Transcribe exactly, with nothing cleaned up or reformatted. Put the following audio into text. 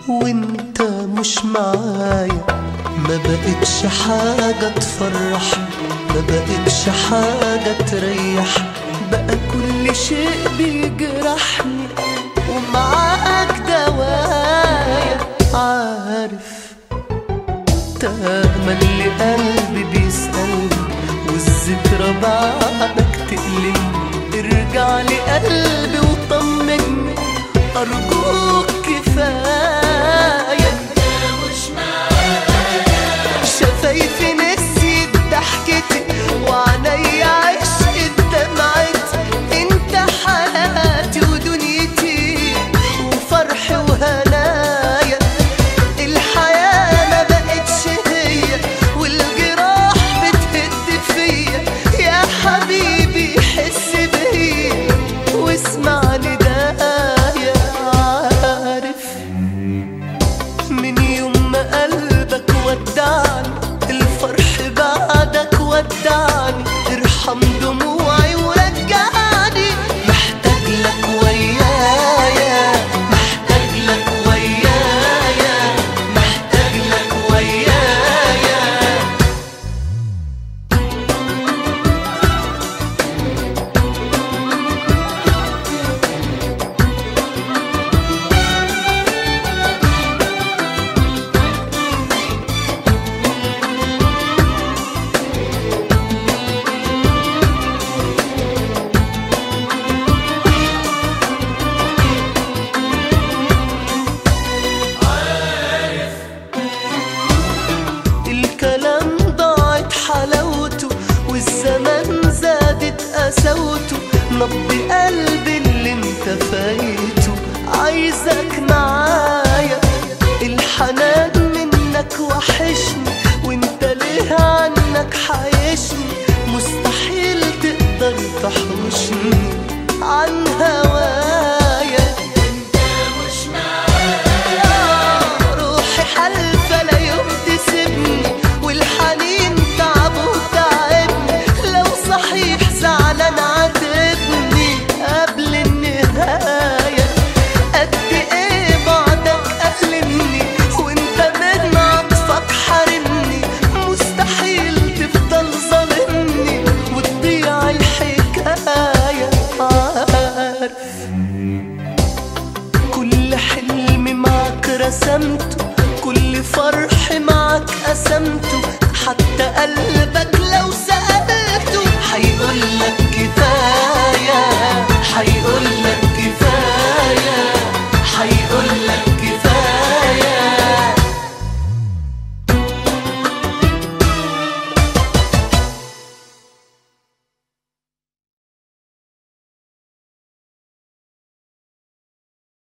وانت مش معايا ما بقتش حاجة تفرح، ما بقتش حاجة تريح، بقى كل شيء بيجرحني ومعاك دوايا. عارف تملي قلبي بيسألني والذكرى بعدك تقلبني، ارجع لي قلبي وطمني أرجوك كفاية. مش معايا شفايفي نسيت ضحكتي وعينيا عشقت دمعتي، انت حياتي ودنيتي وفرحي وهنايا. الحياة ما بقتش هي والجراح بتهد فيا، يا حبيبي حس بيا واسمع ندايا. عارف من يوم ما قلبك ودعني الفرح بعدك ودعني، ارحم دموعي ورجعني، محتاج لك ويايا، محتاج لك ويايا، محتاج لك ويايا. الكلام ضاعت حلاوته والزمان زادت قساوته، نبض قلبي اللي انت فايته عايزك معايا. الحنان منك وحشني وانت ليه عنك حايشني، مستحيل تقدر تحوشني عن هوايا. انت مش معايا روحي حلفة لا يوم تسيبني، والحنين تعب وتعبني، لو صحيح زعلان عاتبني قبل النهاية. قد ايه بعدك ألمني وانت من عطفك حارمني، مستحيل تفضل ظالمني وتضيع الحكاية. عارف كل حلم معك رسمته، كل فرح معك قسمته، حتى قلبي